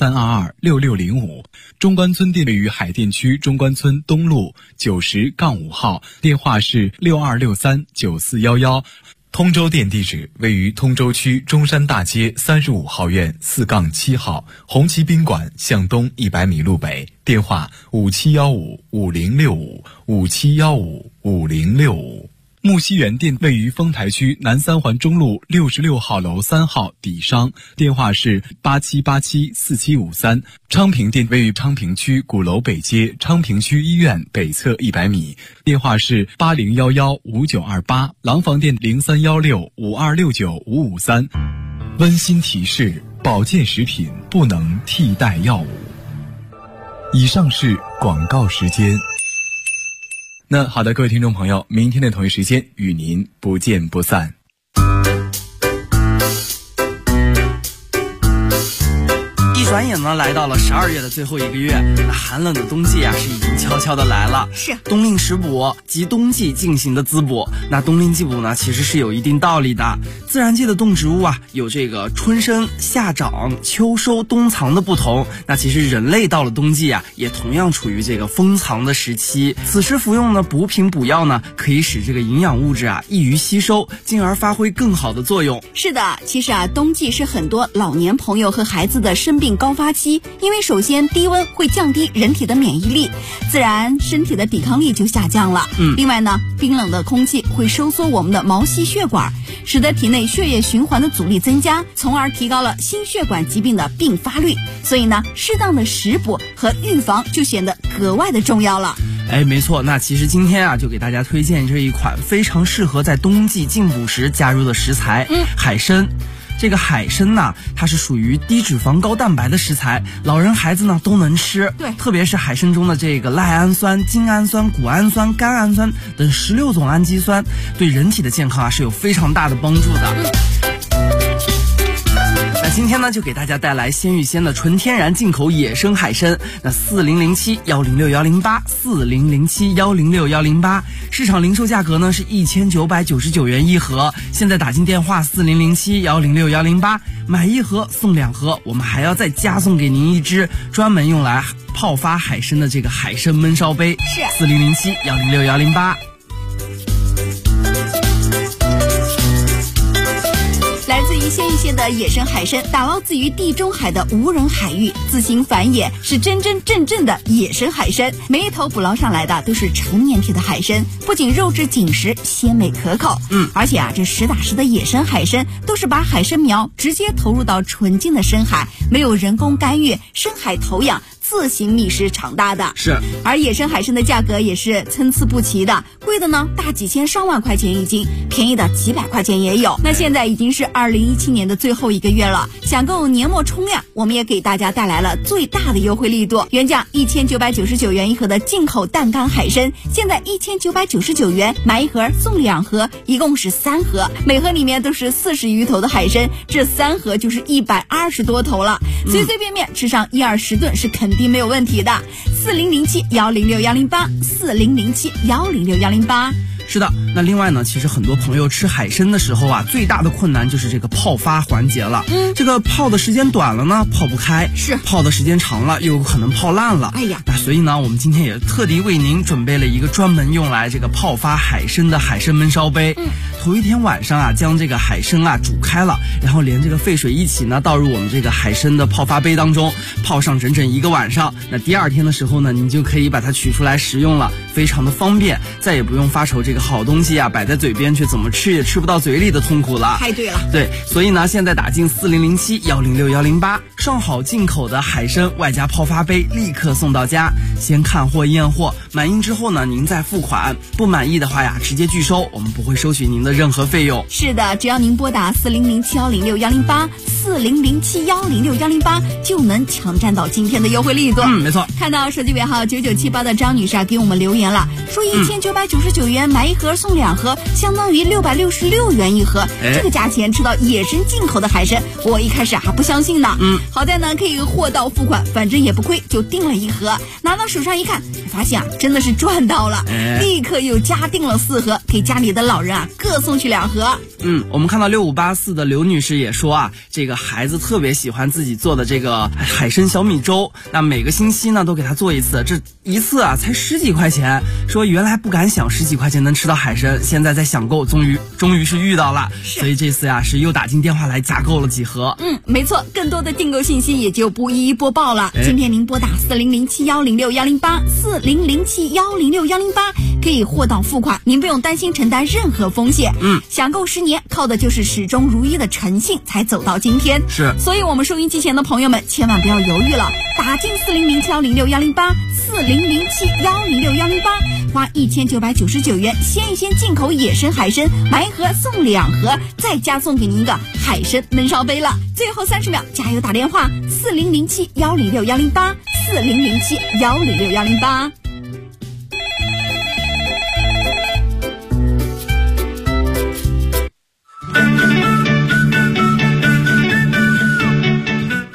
83226605。中关村店位于海淀区中关村东路90-5号，电话是62639411。通州店地址位于通州区中山大街35号院4-7号，红旗宾馆向东100米路北，电话57155065，57155065。木樨园店位于丰台区南三环中路66号楼3号底商，电话是87874753。昌平店位于昌平区鼓楼北街昌平区医院北侧100米，电话是80115928。廊坊店031652695553。温馨提示：保健食品不能替代药物。以上是广告时间。 那好的，各位听众朋友，明天的同一时间与您不见不散。 一转眼呢，来到了12月的最后一个月，那寒冷的冬季啊是已经悄悄的来了。 是冬令时补及冬季进行的滋补。那冬令季补呢，其实是有一定道理的。自然界的动植物啊，有这个春生、夏长、秋收、冬藏的不同。那其实人类到了冬季啊，也同样处于这个封藏的时期。此时服用呢补品补药呢，可以使这个营养物质啊易于吸收，进而发挥更好的作用。 是的，其实啊，冬季是很多老年朋友和孩子的生病高发期，因为首先低温会降低人体的免疫力，自然身体的抵抗力就下降了。另外呢，冰冷的空气会收缩我们的毛细血管，使得体内血液循环的阻力增加，从而提高了心血管疾病的并发率。所以呢，适当的食补和预防就显得格外的重要了。 没错，那其实今天啊，就给大家推荐这一款非常适合在冬季进补时加入的食材，海参。这个海参呢，它是属于低脂肪高蛋白的食材，老人孩子呢都能吃。 对， 特别是海参中的这个赖氨酸、精氨酸、谷氨酸、甘氨酸等16种氨基酸，对人体的健康啊是有非常大的帮助的。那今天呢，就给大家带来鲜芋仙的纯天然进口野生海参。那4007-106-108，4007-106-108，市场零售价格呢是1999元一盒。现在打进电话4007-106-108，买一盒送2盒，我们还要再加送给您一支专门用来泡发海参的这个海参焖烧杯。 是 4007-106-108。 来自于鲜芋仙的野生海参，打捞自于地中海的无人海域，自行繁衍，是真真正正的野生海参。每一头捕捞上来的都是成年体的海参，不仅肉质紧实、鲜美可口，而且啊，这实打实的野生海参都是把海参苗直接投入到纯净的深海，没有人工干预，深海投养，自行觅食长大的。 是， 而野生海参的价格也是参差不齐的，贵的呢大几千上万块钱一斤，便宜的几百块钱也有。那现在已经是2017年的最后一个月了，想购年末冲量，我们也给大家带来了最大的优惠力度。原价1999元一盒的进口淡干海参，现在1999元买一盒送2盒，一共是3盒，每盒里面都是40余头的海参，这3盒就是120多头了，随随便便吃上1-20顿是肯定没有问题的。4007-106-108，4007-106-108。 是的，那另外呢，其实很多朋友吃海参的时候啊，最大的困难就是这个泡发环节了。这个泡的时间短了呢，泡不开； 是泡的时间长了，又有可能泡烂了。 哎呀， 那所以呢，我们今天也特地为您准备了一个专门用来这个泡发海参的海参焖烧杯。头一天晚上啊，将这个海参啊煮开了，然后连这个沸水一起呢倒入我们这个海参的泡发杯当中，泡上整整1个晚上。那第2天的时候呢，你就可以把它取出来食用了，非常的方便，再也不用发愁这个好东西啊摆在嘴边却怎么吃也吃不到嘴里的痛苦了。 太对了， 对，所以呢，现在打进4007-106-108，上好进口的海参外加泡发杯立刻送到家，先看货验货，满意之后呢，您再付款，不满意的话呀，直接拒收，我们不会收取您的任何费用。 是的，只要您拨打4007-106-108， 4007-106-108，就能抢占到今天的优惠力度。 没错。 看到手机尾号9978的张女士给我们留言了，说1999元买一盒送2盒，相当于666元一盒。这个价钱吃到野生进口的海参，我一开始还不相信呢。好在呢可以货到付款，反正也不亏，就订了1盒。拿到手上一看，发现啊真的是赚到了，立刻又加订了4盒，给家里的老人啊各送去2盒。 我们看到6584的刘女士也说啊，这个孩子特别喜欢自己做的这个海参小米粥，那每个星期呢都给他做一次，这一次啊才10几块钱，说原来不敢想10几块钱能吃到海参，现在在想购，终于是遇到了，所以这次呀是又打进电话来加购了几盒。 没错，更多的订购信息也就不一一播报了。今天您拨打4007-106-108 4007-106-108，可以货到付款，您不用担心承担任何风险。想购10年，靠的就是始终如一的诚信，才走到今天。 是， 所以我们收音机前的朋友们千万不要犹豫了，打进4007-106-108 4007-106-108，花1999元，鲜芋仙进口野生海参，买1盒送2盒，再加送给您一个海参焖烧杯了。最后30秒，加油打电话4007-106-108 4007-106-108。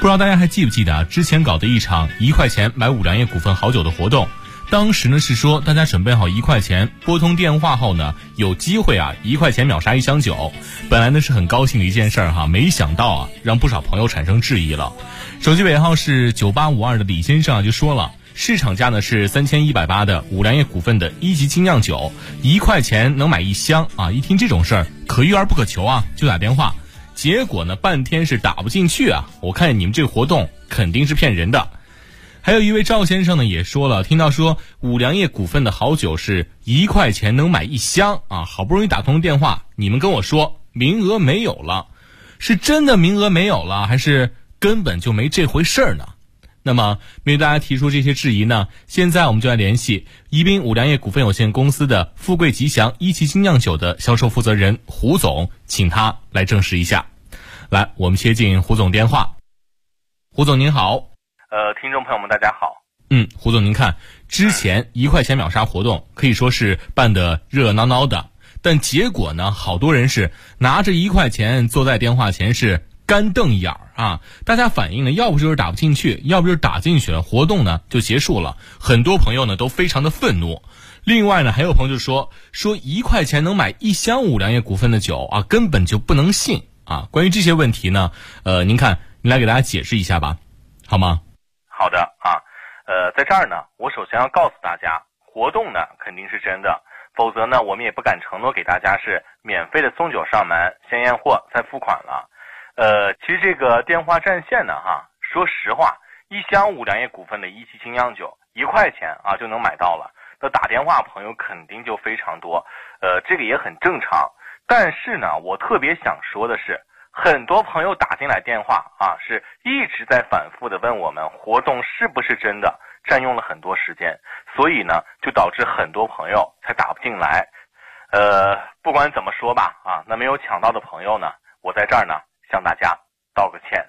不知道大家还记不记得之前搞的一场1块钱买五粮液股份好酒的活动，当时呢是说大家准备好1块钱，拨通电话后呢有机会1块钱秒杀1箱酒。本来呢是很高兴的一件事哈，没想到让不少朋友产生质疑了。手机尾号是9852的李先生就说了，市场价呢是3180的五粮液股份的1级精酿酒，1块钱能买1箱一听这种事儿可遇而不可求就打电话。结果呢半天是打不进去我看你们这个活动肯定是骗人的。还有一位赵先生呢也说了，听到说五粮液股份的好酒是1块钱能买1箱好不容易打通电话，你们跟我说名额没有了，是真的名额没有了，还是根本就没这回事儿呢？那么面对大家提出这些质疑呢，现在我们就来联系宜宾五粮液股份有限公司的富贵吉祥1级精酿酒的销售负责人胡总，请他来证实一下。来，我们接进胡总电话。胡总您好。 听众朋友们大家好。 胡总您看，之前1块钱秒杀活动可以说是办得热热闹闹的，但结果呢，好多人是拿着1块钱坐在电话前是干瞪眼大家反映呢，要不就是打不进去，要不就是打进去了，活动呢就结束了。很多朋友呢都非常的愤怒。另外呢，还有朋友就说1块钱能买1箱五粮液股份的酒根本就不能信关于这些问题呢，您看，您来给大家解释一下吧，好吗？ 好的在这儿呢，我首先要告诉大家，活动呢肯定是真的，否则呢我们也不敢承诺给大家是免费的送酒上门，先验货再付款了。其实这个电话占线呢说实话，1箱五粮液股份的1级精酿酒1块钱就能买到了，那打电话朋友肯定就非常多，这个也很正常。但是呢，我特别想说的是，很多朋友打进来电话是一直在反复的问我们活动是不是真的，占用了很多时间，所以呢就导致很多朋友才打不进来。不管怎么说吧那没有抢到的朋友呢，我在这儿呢向大家道个歉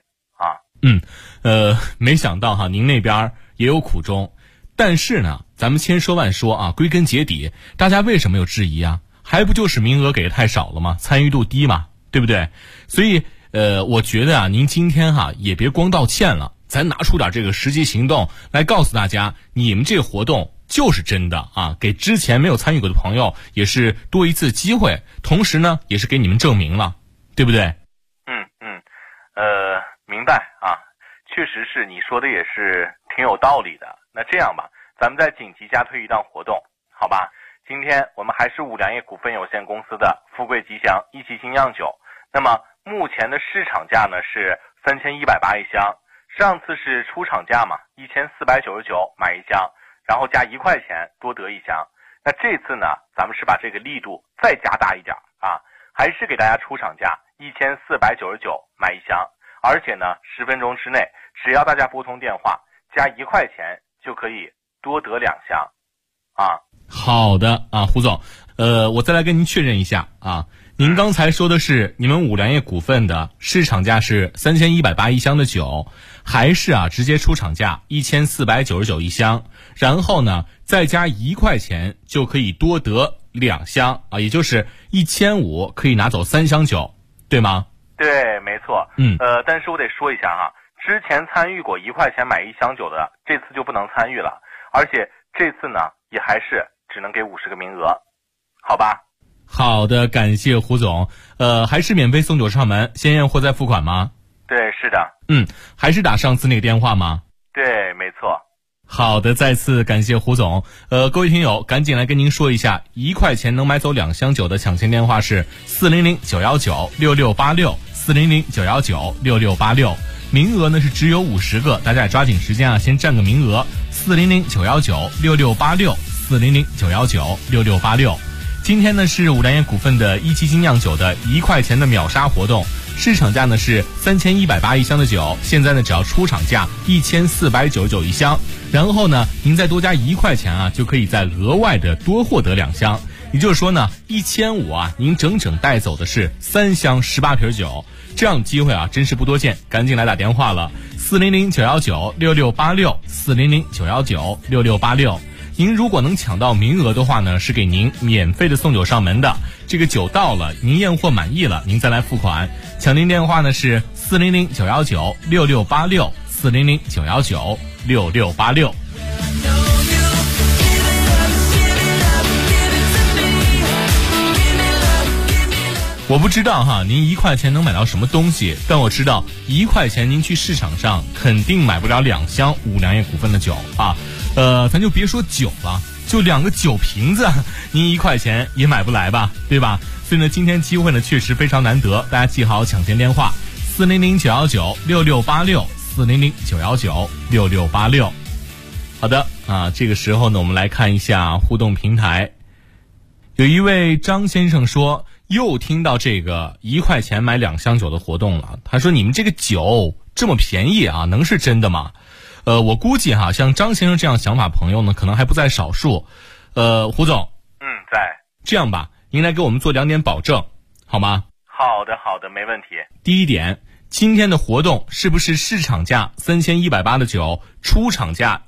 没想到您那边也有苦衷。但是呢，咱们千说万说归根结底，大家为什么有质疑还不就是名额给的太少了吗？参与度低嘛，对不对？所以我觉得您今天也别光道歉了，咱拿出点这个实际行动来告诉大家，你们这个活动就是真的给之前没有参与过的朋友也是多一次机会，同时呢也是给你们证明了，对不对？ 明白确实是你说的也是挺有道理的。那这样吧，咱们再紧急加推一档活动，好吧？今天我们还是五粮液股份有限公司的富贵吉祥1级精酿酒，那么目前的市场价呢是3180一箱，上次是出厂价嘛，1499买1箱，然后加1块钱多得1箱。那这次呢，咱们是把这个力度再加大一点还是给大家出厂价1499买1箱，而且呢10分钟之内，只要大家拨通电话加1块钱就可以多得2箱好的胡总，我再来跟您确认一下您刚才说的是你们五粮液股份的市场价是3180一箱的酒，还是直接出厂价1499一箱，然后呢再加1块钱就可以多得2箱也就是1500可以拿走3箱酒，对吗？ 对，没错。但是我得说一下之前参与过1块钱买1箱酒的，这次就不能参与了，而且这次呢也还是只能给50个名额，好吧？ 好的，感谢胡总。还是免费送酒上门，先验货再付款吗？ 对，是的。 还是打上次那个电话吗？ 对，没错。 好的，再次感谢胡总。各位听友，赶紧来跟您说一下，1块钱能买走2箱酒的抢钱电话是400-919-6686，400-919-6686。名额呢是只有50个，大家也抓紧时间先占个名额。400-919-6686，400-919-6686。今天呢是五粮液股份的1级精酿酒的1块钱的秒杀活动，市场价呢是3180一箱的酒，现在呢只要出厂价1499一箱，然后呢您再多加1块钱就可以再额外的多获得2箱，也就是说呢1500您整整带走的是3箱18瓶酒，这样的机会真是不多见，赶紧来打电话了，400-919-6686，400-919-6686。您如果能抢到名额的话呢，是给您免费的送酒上门的。这个酒到了，您验货满意了，您再来付款。抢订电话呢是 400-919-6686，400-919-6686。我不知道哈，您1块钱能买到什么东西，但我知道1块钱您去市场上肯定买不了2箱五粮液股份的酒啊。咱就别说酒了，就2个酒瓶子，您1块钱也买不来吧，对吧？所以呢，今天机会呢确实非常难得，大家记好抢先电话：400-919-6686，400-919-6686。好的啊，这个时候呢，我们来看一下互动平台。有一位张先生说，又听到这个1块钱买2箱酒的活动了。他说，你们这个酒这么便宜啊，能是真的吗？我估计哈，像张先生这样想法朋友呢，可能还不在少数。胡总， 在。 这样吧，您来给我们做2点保证，好吗？ 好的，没问题。 第一点，今天的活动是不是市场价3180的酒，出厂价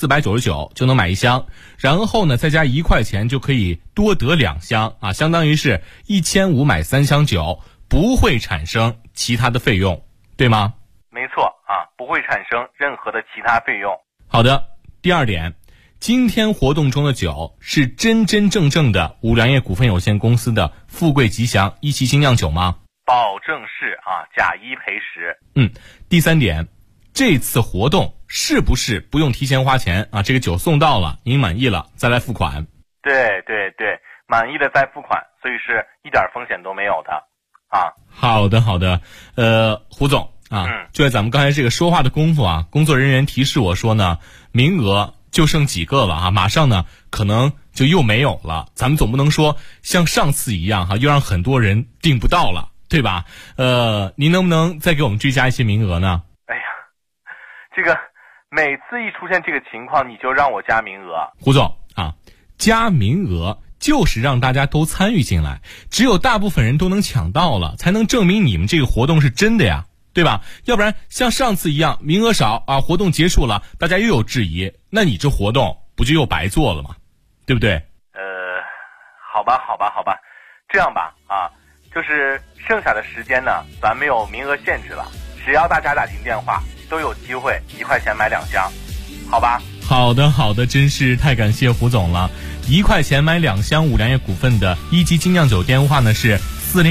1499就能买1箱，然后呢再加1块钱就可以多得2箱啊，相当于是1500买3箱酒，不会产生其他的费用，对吗？ 没错啊，不会产生任何的其他费用。 好的，第二点，今天活动中的酒是真真正正的五粮液股份有限公司的富贵吉祥一期精酿酒吗？ 保证是啊，假1赔10。 第三点，这次活动是不是不用提前花钱啊？这个酒送到了，您满意了再来付款。 对，满意的再付款，所以是一点风险都没有的啊。 好的，胡总啊，就在咱们刚才这个说话的功夫啊，工作人员提示我说呢，名额就剩几个了啊，马上呢可能就又没有了。咱们总不能说像上次一样哈，又让很多人订不到了，对吧？您能不能再给我们追加一些名额呢？ 哎呀，这个每次一出现这个情况，你就让我加名额。 胡总啊，加名额就是让大家都参与进来，只有大部分人都能抢到了，才能证明你们这个活动是真的呀，对吧？要不然像上次一样名额少啊，活动结束了大家又有质疑，那你这活动不就又白做了吗？对不对？ 好吧，这样吧啊，就是剩下的时间呢，咱没有名额限制了，只要大家打进电话都有机会1块钱买2箱，好吧？ 好的，真是太感谢胡总了。1块钱买2箱五粮液股份的一级精酿酒电话呢是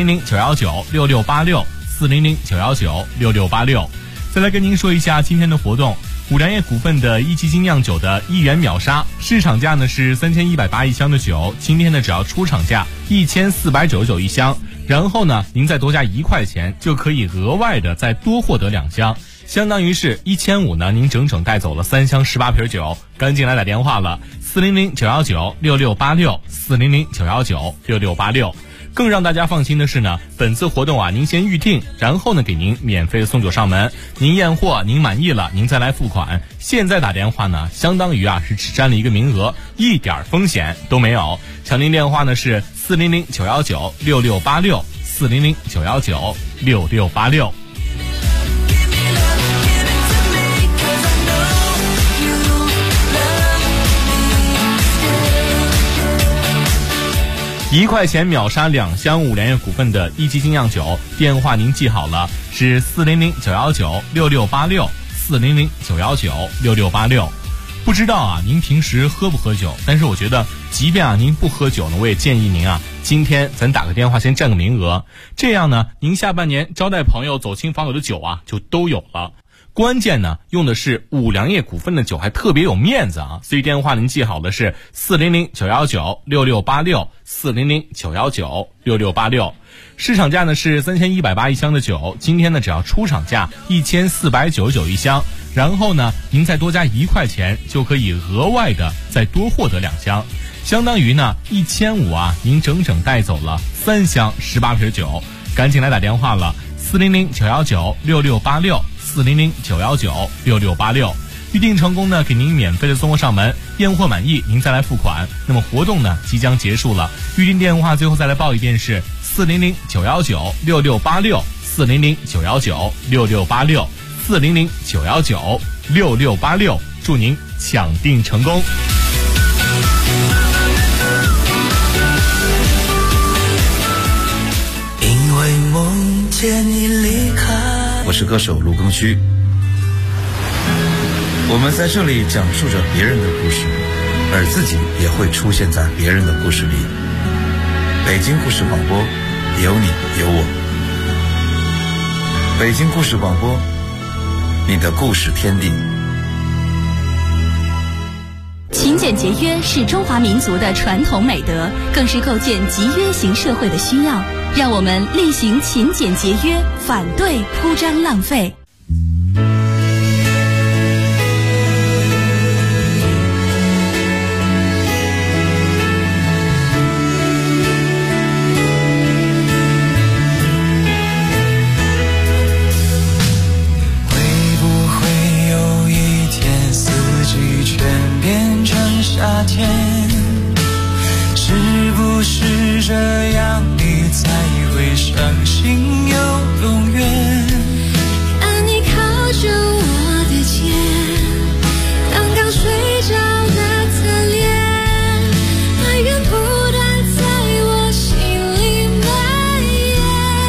400-919-6686，400-919-6686。再来跟您说一下今天的活动，五粮液股份的一级精酿酒的1元秒杀，市场价呢是3180一箱的酒，今天呢只要出厂价1499一箱，然后呢您再多加1块钱就可以额外的再多获得2箱，相当于是1500呢，您整整带走了3箱18瓶酒。赶紧来打电话了，400-919-6686，400-919-6686。更让大家放心的是呢，本次活动啊，您先预定，然后呢给您免费的送酒上门，您验货您满意了，您再来付款。现在打电话呢，相当于啊是只占了一个名额，一点风险都没有。抢您电话呢是400-919-6686，400-919-6686。1块钱秒杀2箱五粮液股份的一级精酿酒，电话您记好了，是400-919-6686，400-919-6686。不知道啊，您平时喝不喝酒？但是我觉得，即便啊您不喝酒呢，我也建议您啊，今天咱打个电话先占个名额，这样呢，您下半年招待朋友、走亲访友的酒啊，就都有了。关键呢，用的是五粮液股份的酒，还特别有面子啊！所以电话您记好的是400-919-6686，400-919-6686。市场价呢是3180一箱的酒，今天呢只要出厂价1499一箱，然后呢您再多加1块钱就可以额外的再多获得2箱，相当于呢1500啊，您整整带走了3箱18瓶酒。赶紧来打电话了，400-919-6686，400-919-6686。预定成功呢，给您免费的送货上门，验货满意您再来付款。那么活动呢即将结束了，预定电话最后再来报一遍是400-919-6686，400-919-6686，400-919-6686。祝您抢订成功。 因为梦见你离开， 我是是歌手卢庚戌。我们在这里讲述着别人的故事，而自己也会出现在别人的故事里。北京故事广播，有你有我。北京故事广播，你的故事天地。 勤俭节约是中华民族的传统美德，更是构建集约型社会的需要。让我们厉行勤俭节约，反对铺张浪费。 夏天，是不是这样你才会相信有永远？ 而你靠着我的肩，刚刚睡着的侧脸，爱缘不断在我心里蔓延。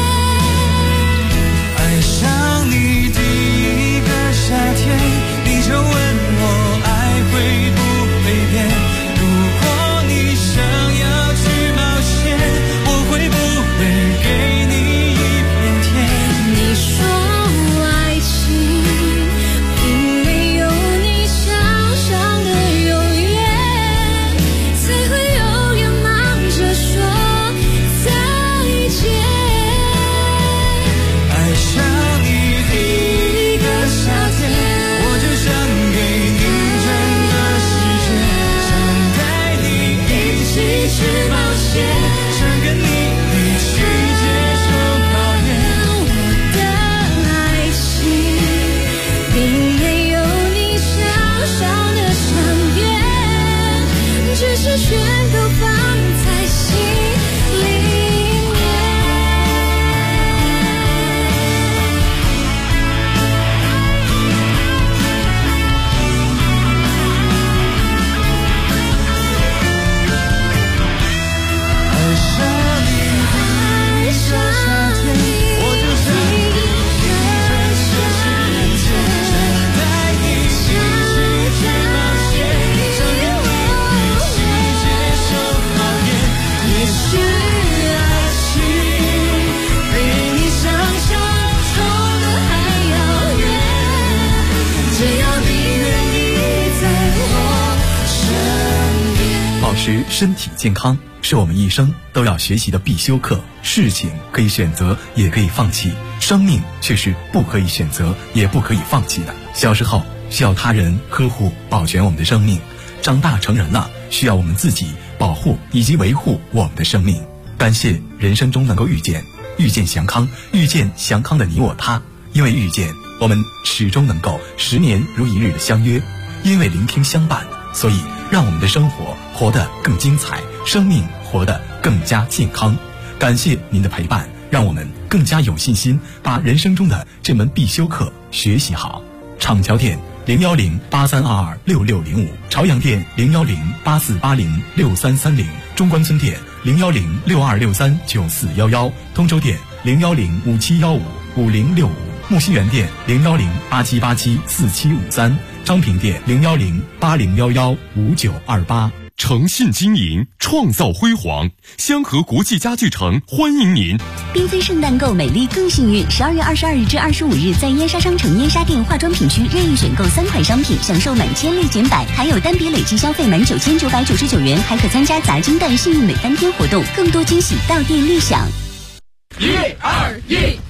爱上你第一个夏天，你就问我爱会不如果你想要去冒险，我会不会给你一片天？ 你说爱情并没有你想象的永远，才会永远忙着说再见。 爱上你第一个夏天，我就想给你整个世界，去冒险，想跟你一起接受考验。 我的爱情并没有你想象的长远，只是全都放在心里面。 保持身体健康是我们一生都要学习的必修课。事情可以选择，也可以放弃，生命却是不可以选择，也不可以放弃的。小时候需要他人呵护保全我们的生命，长大成人了，需要我们自己保护以及维护我们的生命。感谢人生中能够遇见祥康，遇见祥康的你我他。因为遇见，我们始终能够10年如一日的相约；因为聆听相伴，所以让我们的生活活得更精彩，生命活得更加健康。感谢您的陪伴，让我们更加有信心把人生中的这门必修课学习好。厂桥店01083226605，朝阳店01084806330，中关村店01062639411，通州店01057155065，木樨园店01087874753，昌平店01080115928。 诚信经营，创造辉煌。香河国际家具城欢迎您。 缤纷圣诞购，美丽更幸运。12月22日至25日，在燕莎商城燕莎店化妆品区任意选购3款商品，享受满千立减100，还有单笔累计消费满9999元，还可参加砸金蛋幸运每3天活动，更多惊喜到店立享。 121